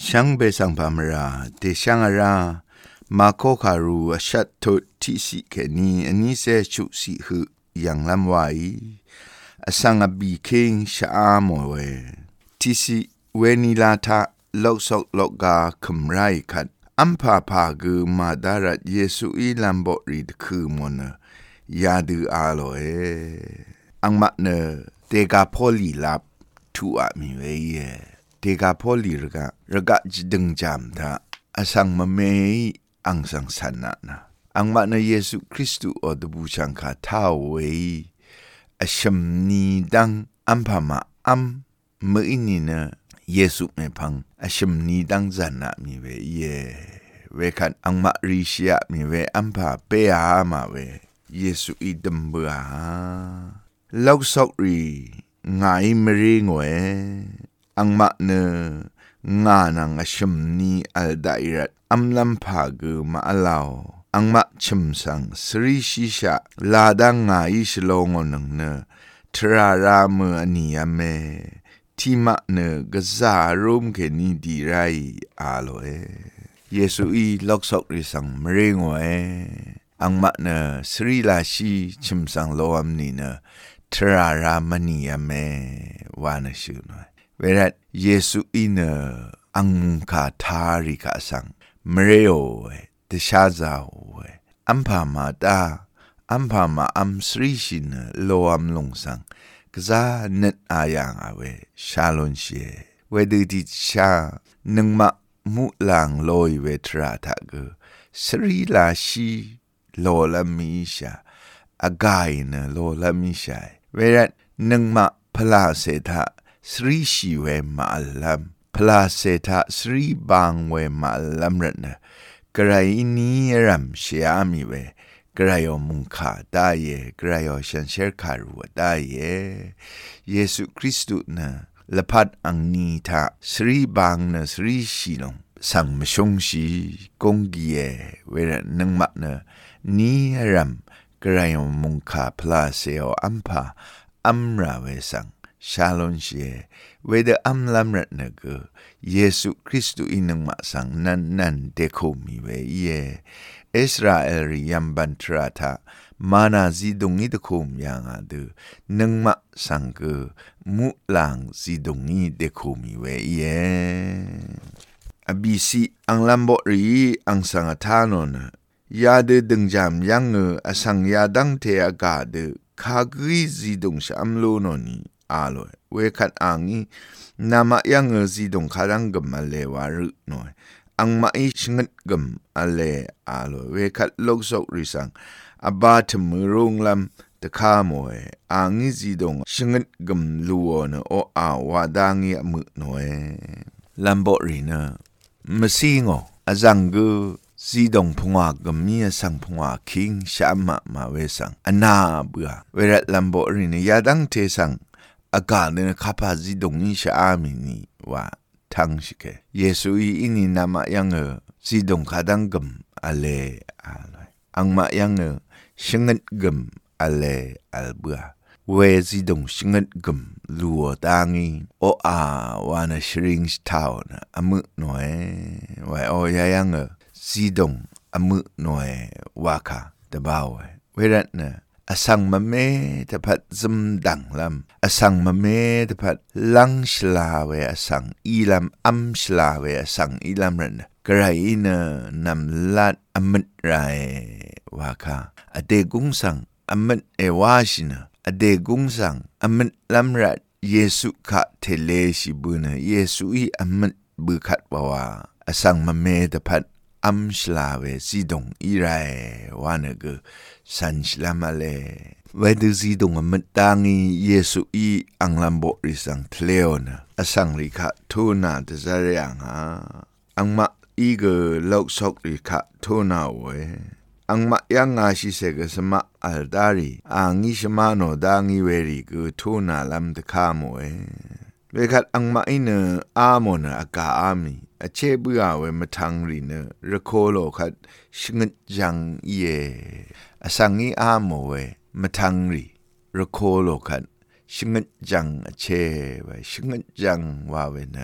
ช่างเบสังพามราเตช่างอารามาโคคารูชัดทุที่สิแค่นี้อันนี้เสชุสิหือย่างลำไว้สังอบีเคิงชาโมเวที่สิเวนิลาทะลอกซอกลอกกาคุมไรขัดอัมพาพากือมาดารัดเยซูอีลัมบอรีดคือมนยาดืออาโลอังมะเนเตกาพอลีลับทูอามิเวเยเตกาพอลีระกะจิดึงจามทะอสังมะเมยอังสังสันนะอังมะเนเยซูคริสต์อดบูชังคาท้าเวอชัมนีดังอัมพามาอัมเมื่ออินีเนเยซูไม่พังอชัมนีดังจันนะมิเวเยเวคันอังมะริชยะมิเวอัมพาเปหามาเวเยซูอีดัมเบอลอกซอกรีงายมรีงเวอังมะเนงานังอชัมนีอัลไดรัตอัมลัมพากือมาลาวอังมะชิมสังสริชิชะลาดังงายชโลงอนังเนทราราเมอนียเมที่มะเนกซารุมเกนีดีไรอาโลเยซูอีลอกซอกริสังมรีงเวอังมะเนสริลาชีชิมสังโลอัมนีเนทรารามนียเมวานชูนเวรัตเยซูอีเนอังมุงคาทาริกาสังมเรโอเตชาซาโออัมพามาตาอัมพามาอัมสริชินโลอัมลงสังกซาเนตอายังอาเวชาลอนเชเวดูดิชานึงมะมุลังลอยเวทราทะกสริลาชีโลลามิชาอากายเนโลลามิชาเวรัตนึงมะพลาเสทะสริชีเวมาลัมพลาเศธะสรีบางเวมาลัมรนะกระไรนี้รำเชียมีเวกระไรมุงขาได้เยกระไรฉันเชื่อขารัวได้เยเยซูคริสต์นะละพัดอังนีทะสรีบางนะสรีชีลงสังมชงชีกงเกียเวรนังมะนะนี้รำกระไรมุงขาพลาเซโออัมพาอัมราเวสังชาลอนเชเวเดอัมลัมรัตเนกเยซูคริสต์อินังมาสังนันเดโคมีเวเยอิสราเอลริยัมบันทราทะมานาซีดงนีเดโคมยังอาดูนังมาสังกมุลังซีดงนีเดโคมีเวเยอบิซีอังลัมโบรีอังสังทานนยาเดดึงจามยังอสังยาดังเทอากาเดคากรีซีดงชามโลนนีอาโลเวคัดอังอีนามายังซีดงคารังกมอเลวารุโนอังมาอีชงดกมอเลอาโลเวคัดลกซอกริสังอบาทมือรงลำตะคาโมเออังอีซีดงชงดกมลัวเนโออาวาดังอีมือโนลัมโบรีเนมซีงออาจังกูซีดงพงากกมีสังพงาคิงชามะมาเวสังอนาเบือเวรลัมโบรีเนยาดังเทสังอากาศเนี่ยข้าพเจ้าดงนี้ชามินีว่าทั้งสิเกเยซูอินีนามายังซีดงขาดังกมอะไรอังมายังชงดกมอะไรอัลเบัวเวซีดงชงดกมลัวตังอีโออาวานาชริงส์ทาวน์อมุหน่อยว่าโอยยังซีดงอมุหน่อยว่าค่ะตะบ่าวเวรัตนะอสังมะเมตะพัดซึมดังลำอสังมะเมตะพัดลังชลาเวอสังอีลำอัมชลาเวอสังอีลำรันกระไรเนนำลัดอมิตไรว่าค่ะอเดกุงสังอมิตเอวาชินะอเดกุงสังอมิตลำรัดเยซูขะเทเลชิบุนะเยซูอีอมิตบุขัดว่าอสังมะเมตะพัดอัมชลาเวซีดงอีไรวานกสันชลามาเลเวดูซีดงอมิตตังอีเยซูอีอังลัมโบริสังทเลโอนะอสังริขะทูนาเตซาเรียงฮะอังมะอีกลอกซอกริขะทูนาเวอังมะยังอาชิเซกสมะอัลดารีอังอิชมาโนดังอีเวริกทูนาลัมตะคามเวเวคัดอังมะอินอามอนอากาอามีอเชเบือเวมทังรีเนระโคโลคัดชงดจังเยอสังอีอาโมเวมทังรีระโคโลคัดชงดจังอเชเวชงดจังว่าเวเนก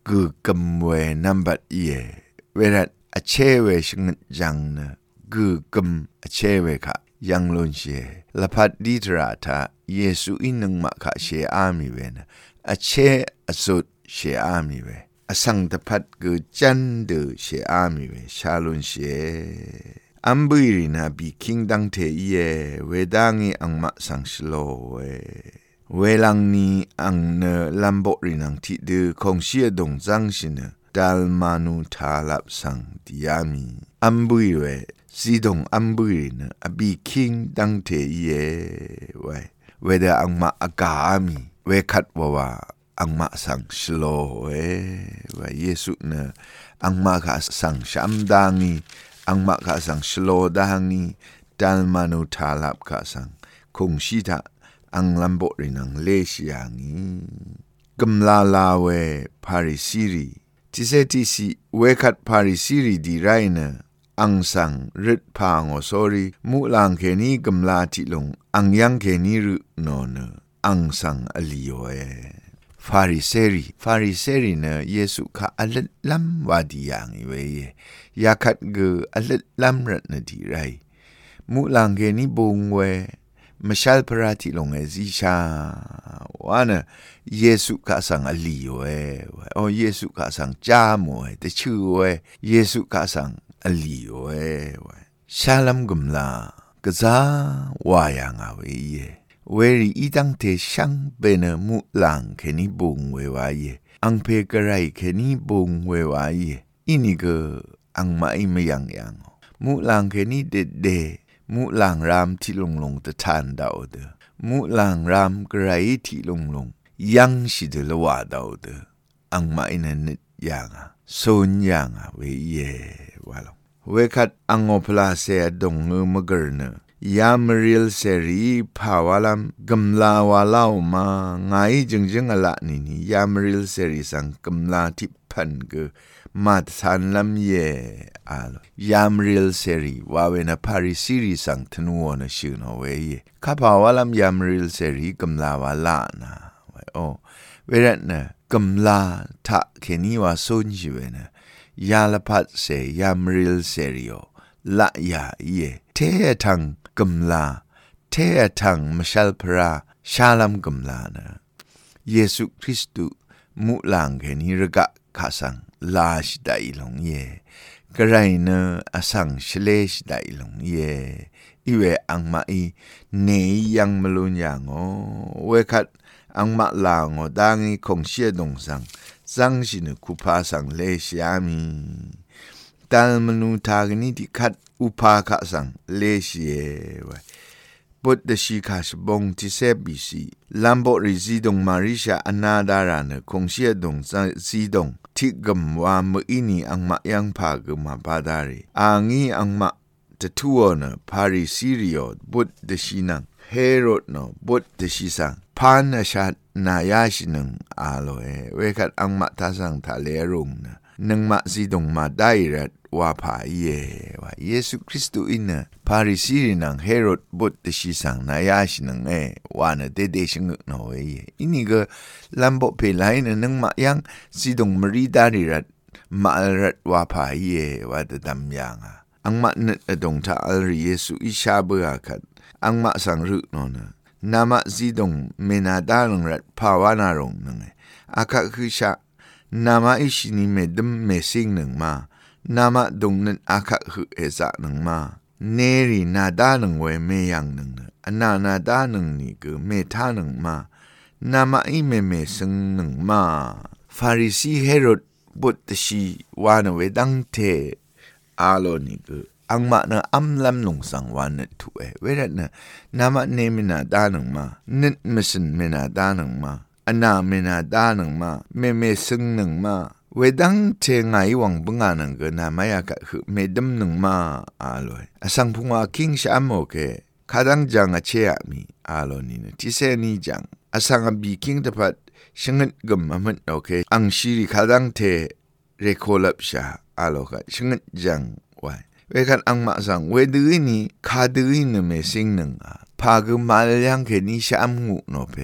กูกำเวนัมบัดเยเวรัดอเชเวชงจังนะกูกำอเชเวค่ะยังลุนเชละพัดดีตราทาเยซูอินึงมะค่ะเชอามีเวนะอเชอสุดเชอามีเวอสังตพัดกูจันเดเชอามีเวชาลุนเชอัมบุรีนาบีคิงดังเทเยเวดังอีอังมะสังชโลเวลังนี้อังเนลัมโบรีนังที่ดือคงเชียดงจังชินดัลมานูทาลับสังดิยามีอัมบุยซีดงอัมบุยนะอบีคิงดังเทเยเวเดอังมาอากามีเวคัดว่าอังมาสังชโลว่าเยซูนะอังมาkaสังชัมดังนีอังมาkaสังชโลดังนีดัลมานูทาลับkaสังคงชีทาอังลัมโบรินังเลชียางีกำลาลาเวพาริซีรีทิเซติซีเวคัดพาริซีรีดีไรนะอังสังริดพางอสอรีมุลังเคนีกำลาติลงอังยังเคนีรุนอนอังสังอลิโอฟาริเซรีนะเยซูคะอัลลัมวาดียังเวยาคัดเกอัลลัมรัตนดีไรมุลังเคนีบุงเวมชัลพระที่ลงซิชาวานะเยซูกะสังอลีโอเยซูกะสังจามแต่ชื่อเยซูกะสังอลีชาลัมกุมลากะซาวายังเวรีอีตังเทชังเบเนมุลังเคนิบุงเวอังเพกะไรเคนิบุงเวอินิกอังมาอิมยังมุลังเคนิเดมุลังรามที่ลงตะทานดาวเดมุลังรามกระไรที่ลงยังสิเดลวาดาวเดอังมาอินันนิยังโซนยังเวยวาลเวคัดอังอพลาเซดงเงมกรเนยามริลเซรีภาวลัมกำลาวาลาวมาไงจึงอละนี่ยามริลเซรีสังกำลาที่พันกมาทันลำเยยามริลเซรีว่าเวนะพาริซีรีสังทนัวนะชื่อนะเวยข้าพาวลัมยามริลเซรีกำลาวาลานะเวรัตนะกำลาทะเคนีวาซุนจิเวนะยาลพัดเซยามริลเซริโอละยาเททังกำลาเททังมชัลพระชาลัมกำลานะเยซูคริสต์มุลังเคนีรกะข้าสังลาชไดลงกระไรเนอสังชเลชไดลงอีเวอังมาอีเนยังมลุนยังเวคัดอังมาลางดังอีคงเชียดงสังชินคุพาสังเลชยามีตัลมนูทากนิติคัดอุปาคะสังเลชเยบุตรชีคาสบงที่เซบิซีลัมโบริซีดงมาริชาอนาดารานคงเชียดงซีดงที่กำว่ามืออินีอังมายังพากมาบาดารีอังอีอังมาจะทัวนะพาริซิริโอบุตรชีนังเฮโรดโนบุตรชีสังพานาชาดนายาชินังอาโลเวคัดอังมาทาสังทะเลรุงนะนังมาซีดงมาได้รัดว่าพายว่าเยซูคริสต์อินนะพาริซีรินังเฮโรดบุตรชีสังนายาชินังว่านะเดชงนอยอินี่ก็ลัมโบเพลายนะนังมายังซีดงมรีดาริรัดมารัดว่าพายว่าจะดำยังอังมาเนตดงทาอัลเยซูอิชาเบอคัดอังมาสังรุนนะนามาซีดงเมนาดาลงรัดภาวนารงนังอาคาคือชานามาอิชินีเมดมเมซิงหนึ่งมานามาดงนั้นอาคาคือเอซะหนึ่งมาเนรีนาดาหนึ่งเวเมยังหนึ่งนาดาหนึ่งนี่คือเมทาหนึ่งมานามาอิเมซึงหนึ่งมาฟาริซีเฮโรดบุตรชีวานเวดังเทอาโลนี่คืออังมานะอัมลัมลงสังวานทุเวรัตนะนามาเนมินาดาหนึ่งมานิดมิสนเมนาดาหนึ่งมาอนาเมนาดาหนึ่งมาเมซึงหนึ่งมาเวดังเทงไงวังบังงานังก็นามายากะคือเมดมหนึ่งมาอาลอยสังพุงอาคิงชามโอเคขาดังจังอาเชียมีอาลอนี่นะที่เซนีจังสังบีคิงตะพัดชงกมมันโอเคอังชีริขาดังเทเรโคลับชาอาลอกะชงจังไว้เวกันอังมาสังเวดือนี่ขาดือนี่เมซิงหนึ่งพากมาลยังเคนิชามงูโนเป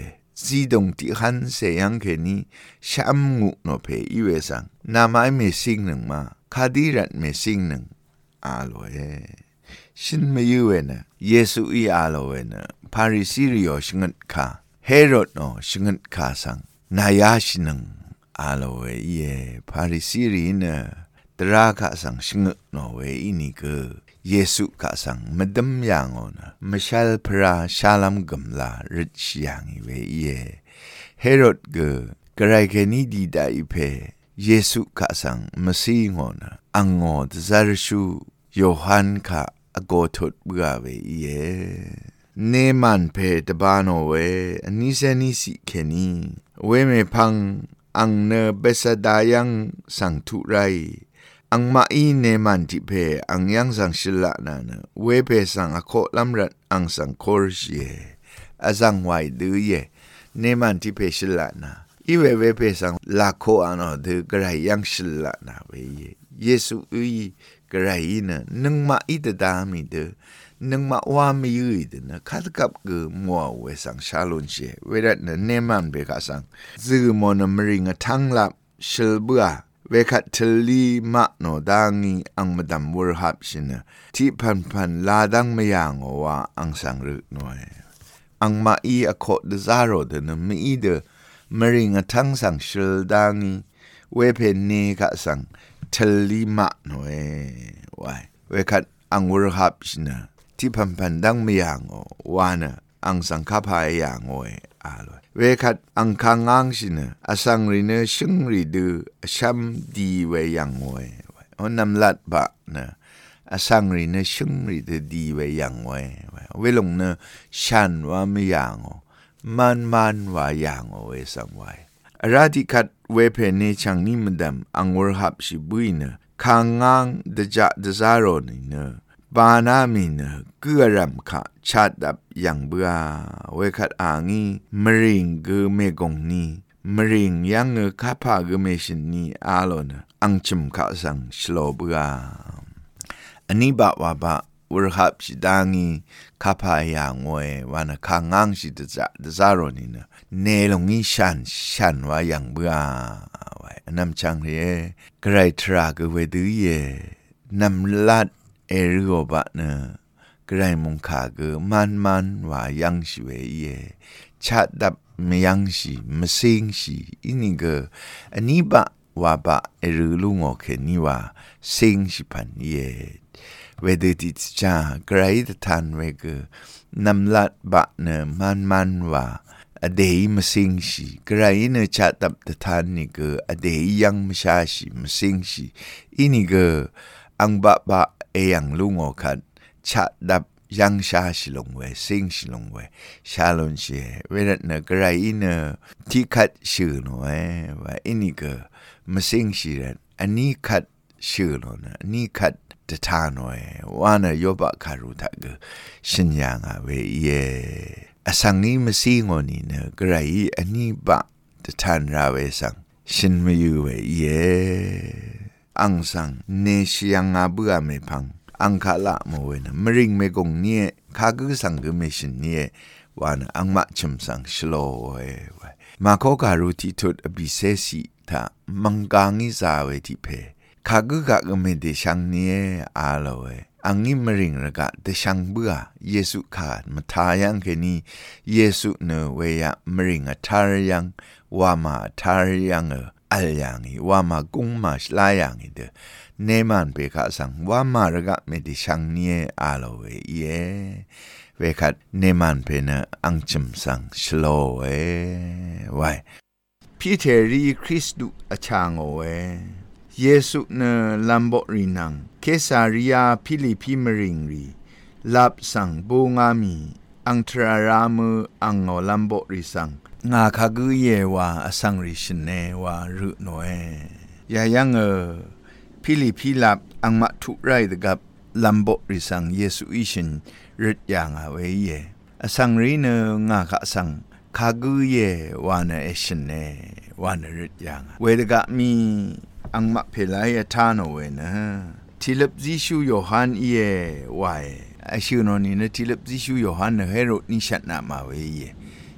ซีดงที่ขันเสียงแค่นี้ช้ำงูโนเพอีเวสังนาไม้เมซิงหนึ่งมาคาดีรัดเมซิงหนึ่งอาโลเอฉันไม่ยูเวนะเยซูอีอาโลเวนะพาริซีริโอชงดคาเฮโรดโนชงดคาสังนายาชินังอาโลเวเยพาริซีรีนะตราคาสังชงดโนเวอินิเกเยซูคาสังมดมยังโอนะมชัลพระชาลัมกัมลาริชยังเวเยเฮโรดเกกระไรแค่นี้ดีได้เพเยซูคาสังมาซีงอนะอังโงดซาร์ชูโยฮันคาอโกทุดเบื่อเวเยเนมันเพตบานโอเวอันนี้เซนิสิแค่นี้เวเมพังอังเนเบสดายังสังทุไรอังมาอีเนมันทิเพอังยังสังชิละนานะเวเพสังอโคลัมรัดอังสังโครเชอสังไวดือเยเนมันทิเพชิละนาอีเวเพสังลาโคอันอดือกระไรยังชิละนาเวเยซูอีกระไรนะนึงมาอีตดามิเดนึงมาว่าไม่ยืดนะคัดกับกูมัวเวสังชาลุนเชเวรัตนะเนมันเบกาสังซึมอนมริงทั้งลับชิลบัวเวคัตทลีมาโนดังนีอังมดัมวอร์ฮับชินะที่พันลาดังไม่ยังว่าอังสังรึกหน่อยอังมาอีอโคดซาโรเดนะมีเดมริงทั้งสังชิลดังนีเวเพนเนกะสังทลีมาหน่อยว่าเวคัตอังวอร์ฮับชินะที่พันดังไม่ยังวานะอังสังคาพายยังโอยอาลอยเวคัดอังคางางชินะอสังริเนชิงริดูชัมดีเวยังโอยอนำลัดบะนะอสังริเนชิงริดูดีเวยังโอยเวลงเนชันว่าไม่ยังมันว่ายังโอยสังไวราดิคัดเวเพเนชังนิมดัมอังวรหับชิบุยเนคางางเดจะเดซาโรนิเนบานามินเกือรำค่ะชาดับยังเบื่อเวคัดอ่างีมริงเกเมกงนีมริงยังข้าพาเกเมชินนีอาโลนอังชิมข้าสังชโลเบื่ออันนี้บะว่าบะวรหับชิดางีข้าพาอย่างงวยวันคางางชิดจะเดซาโรนินะเนลงนี้ฉันว่ายังเบื่อไว้น้ำจังเรไกรทราเกเวดืเยน้ำลัดเอริโอบะเนกระไรมงคาเกมันว่ายังชิเวเยชัดดับไม่ยังชิไม่สิงชิอินิเกอันนี้บะว่าบะเอริลุงโอเคนี่ว่าสิงชิพันเยเวเดติจากระไรทันเวเกนำลัดบะเนมันว่าอเดยไม่สิงชิกระไรเนชัดดับทันนี่เกอเดยยังไม่ชาชิไม่สิงชิอินิเกอังบะเอยังลุงโอคัดชัดดับยังชาชิลงเวสิงชิลงเวชาลนเชเวรัตเนกระไรเนที่คัดชื่อหน่วยว่าอินิเกมาสิงชิรันอันนี้คัดชื่อหน่อยอันนี้คัดตะทานหน่วยว่าเนยบะคารุทักชินยังอาเวเยอสังนี้มาสิงอนี่เนกระไรอันนี้บะตะทานราเวสังชินมาอยู่เวเยอังสังเนชิยังอาเบื่อไม่พังอังคาละโมเวนะมริงเมกงเนี่ยข้าก็สังก็ไม่ชินเนี่ยว่านะอังมาชิมสังชโลเวมาโคการุที่ทุดอบิเซสิถ้ามังกางิซาเวที่เพข้าก็ไม่ได้ช่างเนี่ยอาโลเวอังนี้มริงระกะได้ช่างเบื่อเยซูขาดมาทายังแค่นี้เยซูเนเวยะมริงอัทารยังว่ามาทารยังอัลยังว่ามากุ้งมาชลายังเดเนมันเปกะสังว่ามาระกะไม่ได้ช่างเนี่ยอาโลเวเยเวคัดเนมันเพนะอังจิมสังชโลเวไว้พีเทรีคริสตุอชางโอเวเยซูเนลัมโบรีนังเคซาริยาฟิลิปิมริงรีลับสังบูงามีอังทรารามอังโอลัมโบรีสังงาคากุเยวาอสังริชเนวารุโนเอยายังฟิลิปิลับอังมัทุไรดกับลัมโบริสังเยซูอิชินรึดยังอาเวเยอสังริเนงาคาสังคากุเยวานะเอชินเนวานะรึดยังเวดกะมีอังมัเพลายทานโอเวนะทิลบซิชูโยฮันเยวายอาชิโนนีนะทิลบซิชูโยฮันเฮโรดนิชัตนามาเวเย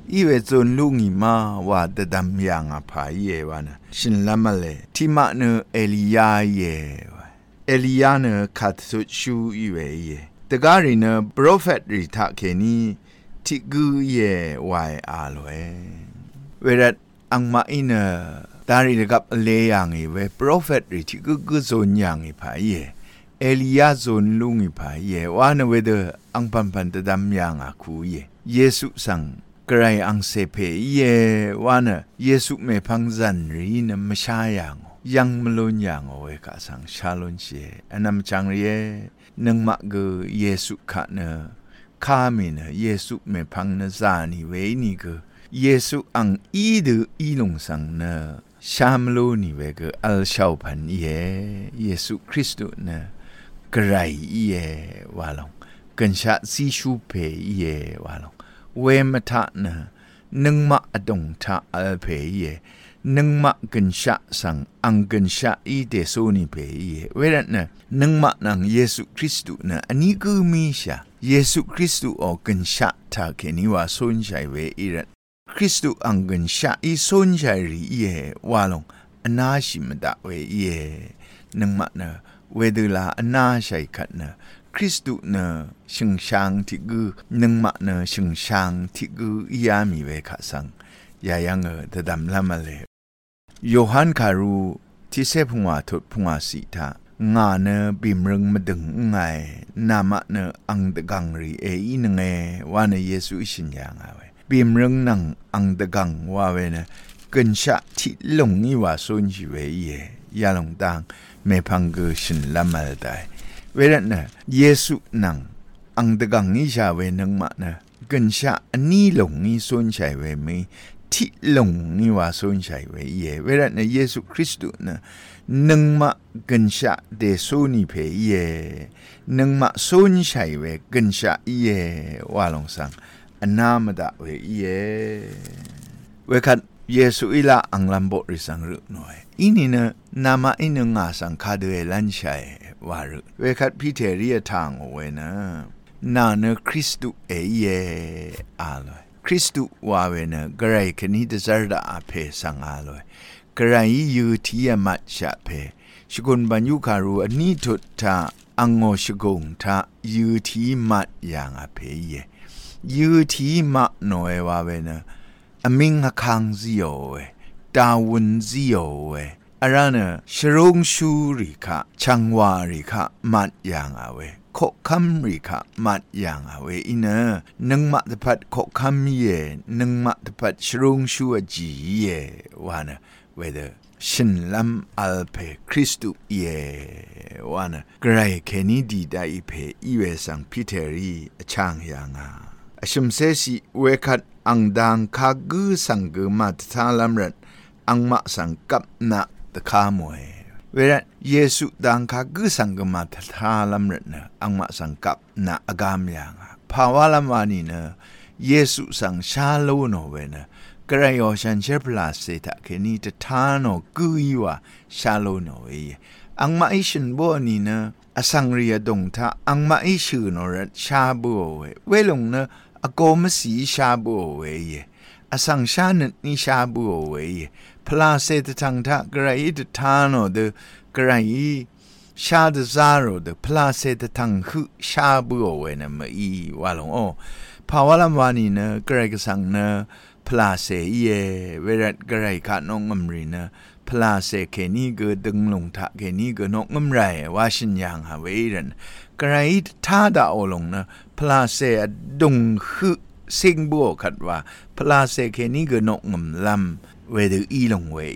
อีเวจนลุงอีมาว่าตะดำยังอภายเยวานะชินละมะเลที่มะเนเอลียาเยวะเอลียาเนคัดสุชูอีเวเยตะการีเนโปรเฟตริทะเคนีที่กูเยวายอาลเวเวรัดอังมาอินตารีกับเลยังอีเวโปรเฟตริที่กูโซนยังอีภายเยเอลียาโซนลุงอีภายเยวานเวเดอังปันตะดำยังอาคูเยเยซูสังกระไรอังเซเพเยวานะเยซูเมพังจันรีนมชายังมลุนยังโอเวกาสังชาลุนเชอันนำจังเรียนึงมักเกเยซูขะเนคามินเยซูเมพังนซานิเวนิเกเยซูอังอีดูอีลงสังเนชามลุนิเวเกอัลชาวพันเยซูคริสต์เนกระไรวาลงกันชาซีชูเพวาลงเวมทะนะนึงมะอดงทะอัลเพนึงมะกันชะสังอังกันชะอีเดโซนิเพเวรันนะนึงมะนังเยซูคริสต์นะอันนี้กูมีชาเยซูคริสต์อกันชะทาเคนิวาสนใจเวอีรันคริสต์อังกันชะอีสนใจรีวาลงอนาชิมดะเวนึงมะนะเวดุลาอนาชัยขัดนะคริสต์เนชิงช่างที่กูนึงมะเนชิงช่างที่กูยามีเวขัสังยายังตะดำละมาเลโยฮันคารูที่เสพหัวทุดหัวสีทางาเนบิมรึงมาดึงไงนามะเนอังตะกังรีอีนึงว่าเนเยซูชินยังเอาไว้บิมรึงนังอังตะกังว่าเวเนกันชะที่ลงนี่ว่าส่วนชีวิตยาลงตังเมพังกูชินละมาได้เวลานะเยซูนังอังตะกังนี่ชาเวนังมะนะกันชะอันนี้ลงนี่ส่วนใช่เวมีที่ลงนี่ว่าส่วนใช่เวเวลานะเยซูคริสต์นะนังมะกันชะเดโซนิเพนังมะส่วนใช่เวกันชะว่าลงสังอันนามดะเวเวคัดเยซูอิลาอังลัมโบริสังรุหน่อยอินี่นะนามาอินงาสังคาเดลันชัยวารุเวคัดพิเทเรียทางโอเวนะนาเนคริสตุอาลอยคริสตุวาเวนะกระไรคณิดซาร์ดาอาเพสังอาลอยกระไรยูทียมัดชะเพชกุนบัญยุคารูอันนี้ทุตตาอังโงชกุงทายูทีมัดอย่างอาเพยูทีมัดโนเอวาเวนะอมิงฮักคังซิโอเวดาวุนซิโอเวอารานะชรงชูริคะชังวาริคะมัดอย่างอาเวโคคัมริคะมัดอย่างอาเวอินะนึงมัดพัดโคคัมนึงมัดพัดชรงชูจีวานะเวเดชินลัมอัลเพคริสตุวานะไกรเคนีดีได้เพอีเวสังพิเทรีช่างอย่างาชิมเซซีเวคัดอังดังคากูสังกมาตทาลัมรันอังมาสังกับนาตะคามวยเวลาเยซูดังคากูสังกมาตทาลัมรันอังมาสังกับนาอากามยังภาวะลัมวานีเนเยซูสังชาโลโนเวนะกระยอชันเชปลาเซตะเคนีตทาโนกุยวาชาโลโนเวอังมาอิชันโบนีเนอสังเรียดงทาอังมาอิชูโนรัชชาโบเวลงเนอโกมสีชาบูเวยอสังชานึนิชาบูเวยพลาเซตทังทะกระไรตทานอเดกระไรชาดซาโรเดพลาเซตทังฮึชาบูเวนะมาอีวาลงโอภาวะลำวานีเนกระไรก็สังเนพลาเซเวรัดกระไรขาดน้องอมรีเนพลาเซเคนีเกดึงลงทะเคนีเกนกงมไรว่าชินยังหาเวรันกระไรท่าดาโอลงนะพลาเซดงฮึสิงบัวขัดว่าพลาเซเคนีเกนกงมลำเวดอีลงเว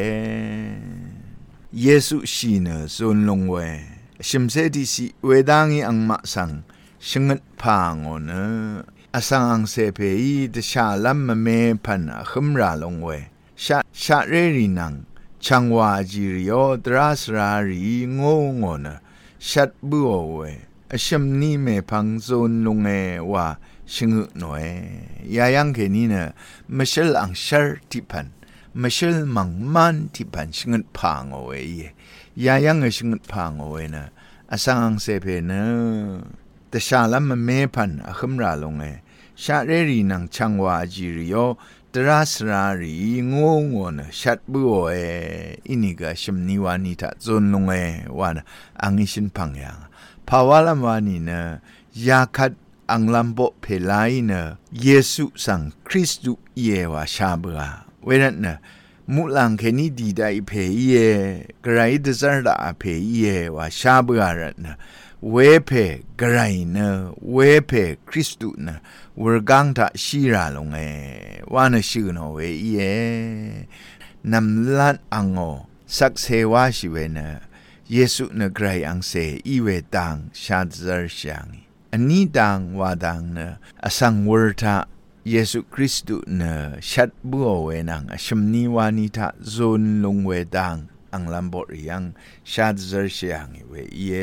เยซูชีเนโซนลงเวชิมเซดิสิเวดังอีอังมาสังชงดพางโอเนอสังอังเซเพยีตชาลัมมเมพันขมราลงเวชาเรรินังชังวาจิริโอตราสรารีงงอนะชัดบัวเวชิมนี่เมพังโซนลงเอว่าชงุหน่อยยายังเคนี่เนไม่ใช่อังชาร์ที่พันไม่ใช่มังมันที่พันชงุพางเอาไว้ยายังชงุพางเอาไว้นะอสังอังเซเพเนแต่ชาลัมเมพันขมราลงเอชชาเรรีนังชังวาจิริโยตราสรารีงงวนชัดบัวอินิกาชิมนิวานิทะจนลงวานอังอิชินพังยังภาวะลำวานีนะยาคัดอังลัมโบเพลายนะเยซูสังคริสต์เยวาชาเบาเวนันนะมุลังแค่นี้ดีได้เพยกระไรดซาร์ดาเพยวาชาเบาระนะเวเพกระไรนะเวเพคริสต์นะวรกังทะชีราลงวานชื่อโนเวนำลัดอังโอสักเซวาชิเวนะเยซูนะไกรอังเซอีเวตังชาดซาร์ชังอันนี้ดังว่าดังนะอสังวรทะเยซูคริสต์นะชัดบัวเวนังชมนิวานิทะโซนลงเวดังอังลัมบอริยังชาดซาร์ชังเว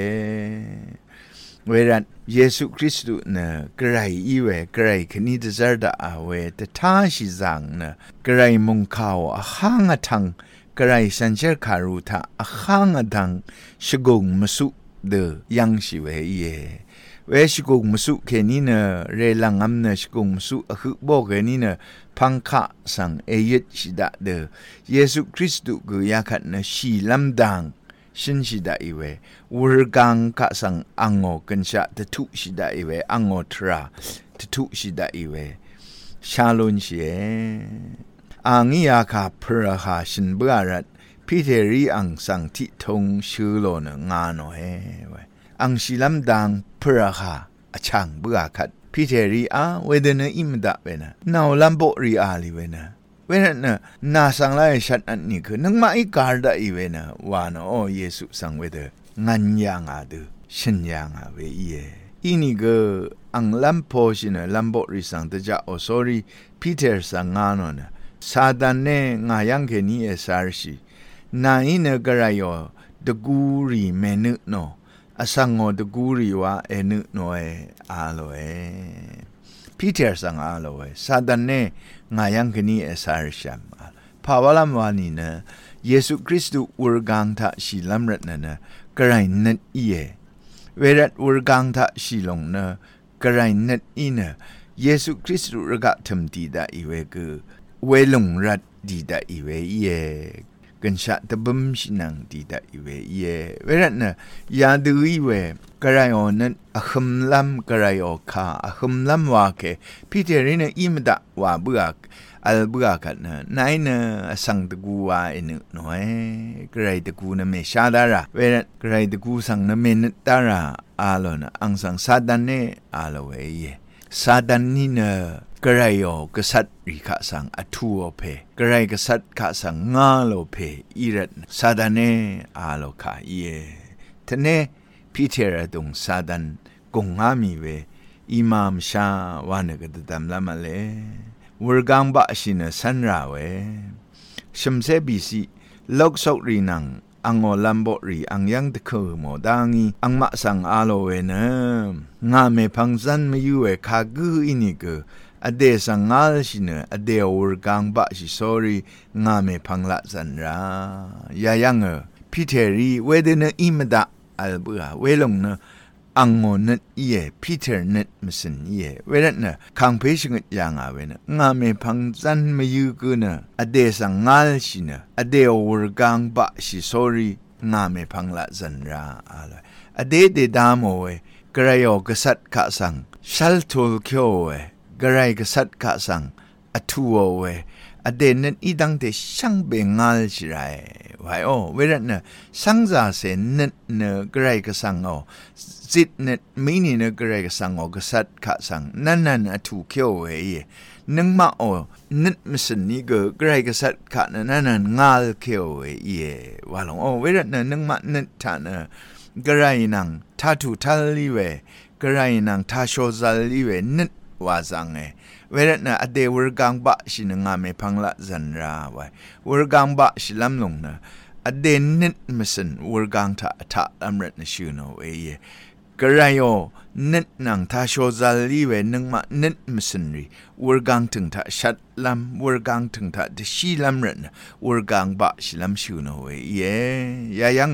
เวรันเยซูคริสต์นะกระไรอีเวกระไรคณิตศาสตร์อาเวแต่ท่าชิซังนะกระไรมงข่าวข้างทังกระไรสัญเชคารุทะข้างทังชกงมสุเดยังชิเวเวชกงมสุแค่นี้นะเรลังอัมนะชกงมสุคือบอกแค่นี้นะพังคะสังเอยิดชิดะเดเยซูคริสต์ก็อยากขัดนะชีลำดังชินชิดาอีเววรกังกะสังอังโงกันชะตะทุชิดาอีเวอังโงทราตะทุชิดาอีเวชาลุนเชอังยาคาพระหาชินเบอารัดพิเทรีอังสังทิทงชื่อโลนงานโนเฮเวอังชิลัมดังพระหาช่างเบอาคัดพิเทรีอาเวเดนอิมดะเวนะนาวลัมโบรีอาลิเวนะเวนันน่าสังไลชัดอันนี้คือนังมาอีการได้อีเวนะวานโอเยซูสังเวเดงันยังอาดูชินยังอาเวอีนี่ก็อังลัมโพชินะลัมโบริสังตะจะโอ sorry พีเตอร์สังงานนะซาดานเนงายังแค่นี้สาร์ชีนาอินกระไรโอตะกูรีเมนึโนอสังโอตะกูรีวะเอนึโนอาโลพีเตอร์สังอาโลซาดานเนงายังแค่นี้สาร์ชัมภาวะลำวานีนะเยซูคริสต์วรกังทะชีลัมรัตนะกระไรนัดอีเวรัตวรกังทะชีลงนะกระไรนัดอีนะเยซูคริสต์รกะทำดีได้อีเวก็เวลงรัดดีได้อีเวกันชะตะบึมชินังดีได้อีเวเวรัตนะยาดูอีเวกระไรโอนั้นอคมลัมกระไรโอคาอคมลัมว่าเคพิเทรินะอิมดะว่าเบือกอัลเบือกันนะนายนะสังตะกูว่าเอ็นหน่อยกระไรตะกูนะเมชาดาระเวรัตกระไรตะกูสังนะเมนตาระอาโลนะอังสังซาดันเนอาโลเวซาดันนี่นะกระไรโอกษัตริย์ริขะสังอทูโอเพกระไรกษัตริย์ขะสังงาโลเพอีรัตซาดันเนอาโลคาทะเนพิเทระดงซาดันกงงามีเวอิมามชาวานกะตะตัมละมะเลวรกังบะชินะสันราเวชมเซบีซีลอกซอกรีนังอังโอลัมโบรีอังยังตะคือโมดังอีอังมะสังอาโลเวนะงาเมพังซันมยูเวคากูอินิกอเดสังงาลชินะอเดวรกังบะชิสอรีงาเมพังละสันรายายังพิเทรีเวเดนะอิมดะอัลเบือเวลงนะอังโงนัดพีเตอร์นัดมสินเวรัตนะคังเพชงยังอาเวนะงาเมพังจันมายูกุนะอเดสังงาลชินะอเดวรกังบะชิสอรีงาเมพังละจันราอะไรอเดดามโอกระไรกษัตริย์ข้าสังชัลโตลเคียวกระไรกษัตริย์ข้าสังอทูโออเดนันอีดังเตช่างเบงาลชิไรไว้โอเวรัตนะสังจาเสนนัดเนกระไรกสังโอจิตนัดมีนี่เนกระไรกสังโอกษัตริย์ข้าสังนั่นอทูเคียวนังมาโอนัดมสนี่กระไรกษัตริย์ข้านั่นงาลเคียวว่าลงโอเวรัตนะนังมานัดฐานกระไรนังทาทูทัลลีเวกระไรนังทาโชซัลลีเวนัดว่าจังเวรัตนะอเดวรกังบะชินงาเมพังละจันราไว้วรกังบะชิลัมลงนะอเดนิดมสันวรกังทะทะอัมรัตนชูโนกระไรโอนิดนังทาโชซัลลีเวนังมานิดมสันรีวรกังถึงทะชัดลัมวรกังถึงทะดชีลัมรัตนะวรกังบะชิลัมชูโนยายัง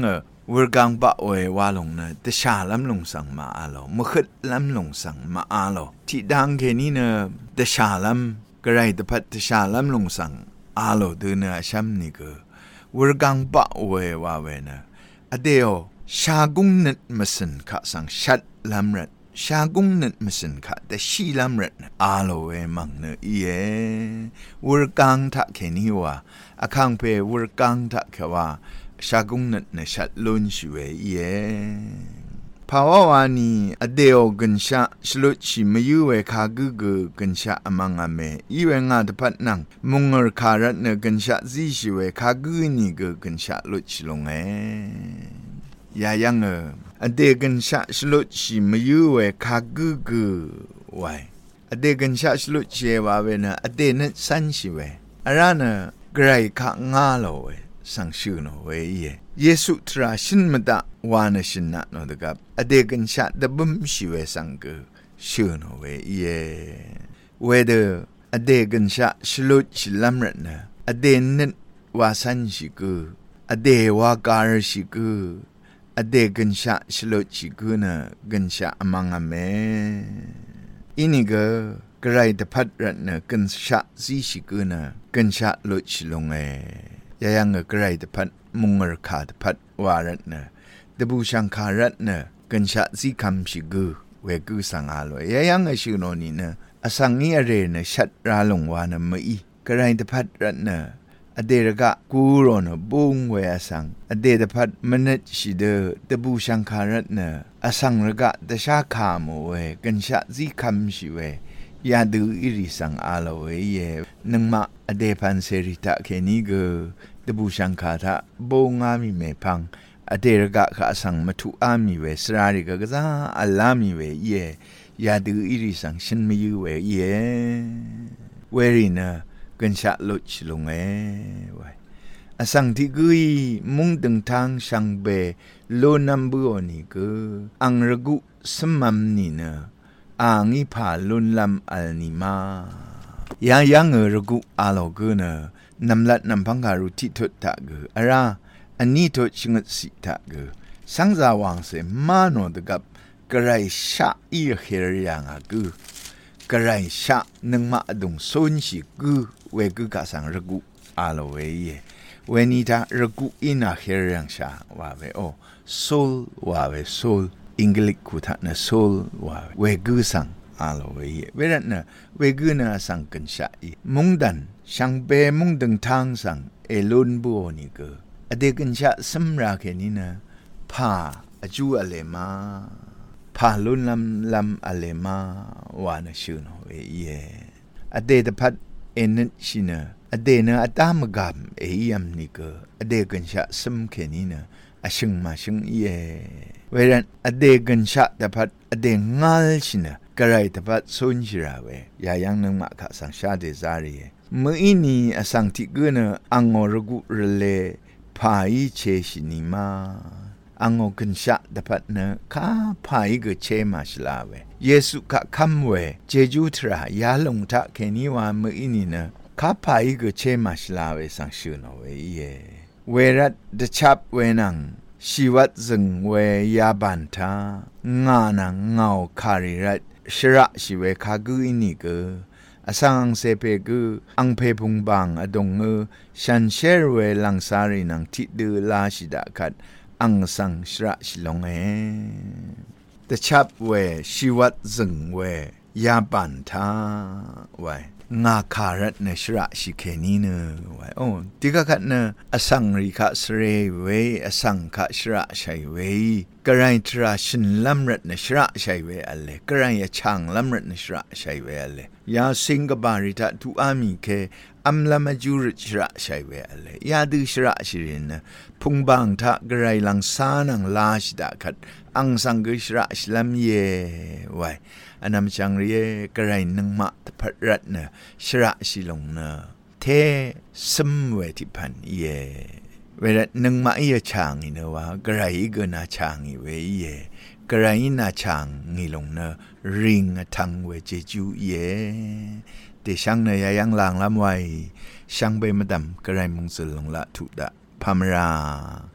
วรกังปะเววาลงนะแต่ชาล้ำลงสังมาอาโลมขดล้ำลงสังมาอาโลที่ดังแค่นี้นะแต่ชาล้ำกระไรแต่พัดแต่ชาล้ำลงสังอาโลเดินอาชัมนี่ก็วรกังปะเววาเวนะอเดียวชากุงนัดมาสินข้าสังชัดล้ำรัดชากุงนัดมาสินข้าแต่ชีล้ำรัดอาโลเวมังเนเยวรกังทักแค่นี้ว่าอาคังเพวรกังทักแค่ว่าชากุงนัดเนชัดลุนช่วยภาวะวานีอเดียวกันชาสลุชิมาอยู่เวคากุกกันชาอมังอเมอีเวงาดพัดนังมุงร์คารัตเนกันชาซีชิเวคากุนี่กันชาลุชลงยายังอเดียกันชาสลุชิมาอยู่เวคากุกไว้อเดียกันชาสลุชิวาเวนะอเดียนัดสันชิเวอารานะไกรข้างาโลเวสังชื่อโนเวเยซูทราชินมตะวานชินนะโนดกับอเดกันชาดบุมชิเวสังกชื่อโนเวเวเดอเดกันชาชลุชิลัมรนะอเดนันวาสันชิกอเดวาการชิกอเดกันชาชลุชิกนะกันชาอมังอเมอินิกกระไรตพัดรัตนะกันชาซีชิกนะกันชาลุชิลงยังกระไรตพัดมุงร์คาตพัดวารัตนะตบูชังคารัตนะกันชาซีคัมชิกเวกุสังอาลอยยังชื่อโนนี่นะอสังนี้อะไรนะชัดราลงวานะไม่กระไรตพัดรัตนะอเดรกะกูโรนบุงเวอสังอเดตพัดมนัดชิเดตบูชังคารัตนะอสังรกะตชาคามเวกันชาซีคัมชิเวยาดูอิริสังอาลอยนังมาอเดพันเสริตะเคนิกตบูชังคาทะโบงามิเมพังอเดรกะข้าสังมาทุอามิเวสราริกะกะซาอัลลามิเวยาดูอิริสังชินมิยูเวเวรินะกันชะลุชลงไว้อสังที่กุยมุงตึงทางชังเบโลนัมบุโอนิกอังรกุสมัมนีนะอังอิพาลุนลัมอัลนิมายังรกุอาโลกนะนำลัดนำพังการุทิทุตะกอาราอันนี้ทุชิงสิตะกสังจาวังเสมาโนดกับกระไรชะอีเฮรยังกระไรชะนึงมาดุงสุนชิกเวกกะสังรกุอาโลเวนิตารกุอินาเฮรยังชะว่าเวโอโซลว่าเวโซลอังกฤษคุทะนะโซลว่าเวกสังอาโลเวรัตนะเวกนะสังกันชะมุงดันช่างเบมุงดึงทางสังเอลุนบัวนี่ก็อเดกันชะสำราแค่นี้นะพาอจูอเลมาพาลุนลำอเลมาวานะชื่อโนเอเดตพัดเอเนชินะอเดนะอตามกามยัมนี่ก็อเดกันชะสำแค่นี้นะอชิงมาชิงเวรันอเดกันชะตพัดอเดงาลชินะกระไรตพัดสุนชิราเวยายังนึงมาข้าสังชาเดซารีเมื่ออินีอสังที่กุนะอังอรกุรเลพายเชชินิมาอังอกันชะตพัดนะข้าพายก็เชมาชลาเวเยซูข้าคำเวเจจูทรายาลงทะแค่นี้ว่าเมื่ออินีนะข้าพายก็เชมาชลาเวสังชื่อโนเวเวรัดเดชับเวนังชีวัตซึงเวยาบันทางานังเงาคาริรัตชระชีเวคากุอินิกอสังเซเปกุอังเพพุงบังอดงชันเชรเวลังสารินังทิดูลาชิดาคัดอังสังชระชิลงแต่ชับเวชีวัตซึงเวยาบันทาไวงาคารัตเนชระชิเคนีเนไว้โอ้ติกะคัดเนอสังริคะสเรเวอสังคะชระชัยเวกระไรทราชินลัมรัตเนชระชัยเวอเลกระไรยะช่างลัมรัตเนชระชัยเวอเลยาสิงกบาริตะทุอามิเคอัมลามจูรชระชัยเวอเลยาดูชระชิรินพุงบังทะกระไรลังสานังลาชิดาคัดอังสังกชระชลัมเยไว้อันนำจังเรียกระไรนังมาตพัดรัตเนชระชิลงเนเทสมเวทิพันเยเวลานังมาเยช่างอินว่ากระไรก็น่าช่างเวเยกระไรน่าช่างงิลงเนริงทังเวเจจูเยแต่ช่างเนยยังลางลำไว้ช่างเบมดำกระไรมุงสลงละทุดะพามรา